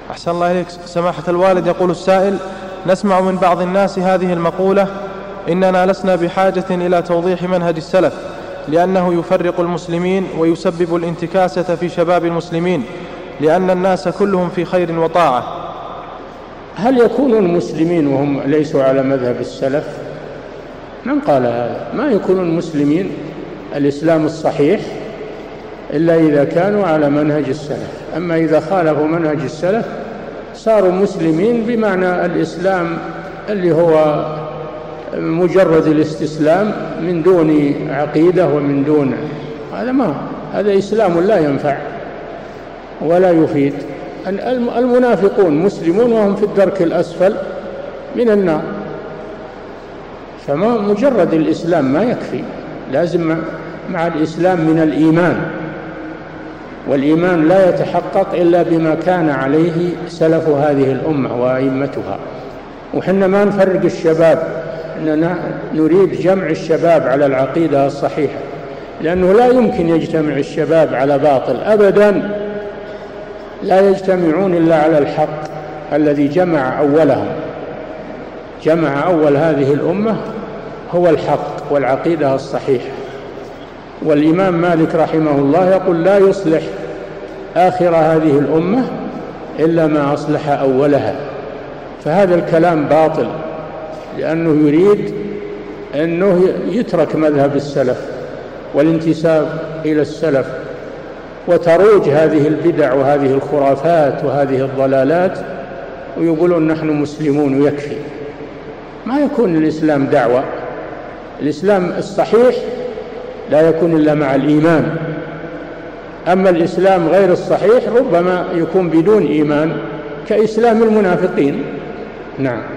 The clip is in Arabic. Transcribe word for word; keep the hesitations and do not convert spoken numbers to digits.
أحسن الله إليك سماحة الوالد. يقول السائل: نسمع من بعض الناس هذه المقولة: إننا لسنا بحاجة إلى توضيح منهج السلف لأنه يفرق المسلمين ويسبب الانتكاسة في شباب المسلمين، لأن الناس كلهم في خير وطاعة. هل يكون المسلمين وهم ليسوا على مذهب السلف؟ من قال هذا؟ ما يكون المسلمين الإسلام الصحيح إلا إذا كانوا على منهج السلف. أما إذا خالفوا منهج السلف صاروا مسلمين بمعنى الإسلام اللي هو مجرد الاستسلام من دون عقيدة ومن دون هذا ما هذا إسلام لا ينفع ولا يفيد. المنافقون مسلمون وهم في الدرك الأسفل من النار. فما مجرد الإسلام ما يكفي، لازم مع الإسلام من الإيمان، والإيمان لا يتحقق إلا بما كان عليه سلف هذه الأمة وأئمتها. وحنا ما نفرق الشباب، إننا نريد جمع الشباب على العقيدة الصحيحة، لأنه لا يمكن يجتمع الشباب على باطل أبدا، لا يجتمعون إلا على الحق الذي جمع أولهم. جمع أول هذه الأمة هو الحق والعقيدة الصحيحة. والإمام مالك رحمه الله يقول: لا يصلح آخر هذه الأمة إلا ما أصلح أولها. فهذا الكلام باطل، لأنه يريد أنه يترك مذهب السلف والانتساب إلى السلف، وتروج هذه البدع وهذه الخرافات وهذه الضلالات، ويقولون نحن مسلمون ويكفي. ما يكون الإسلام دعوة. الإسلام الصحيح لا يكون إلا مع الإيمان. أما الإسلام غير الصحيح ربما يكون بدون إيمان، كإسلام المنافقين. نعم.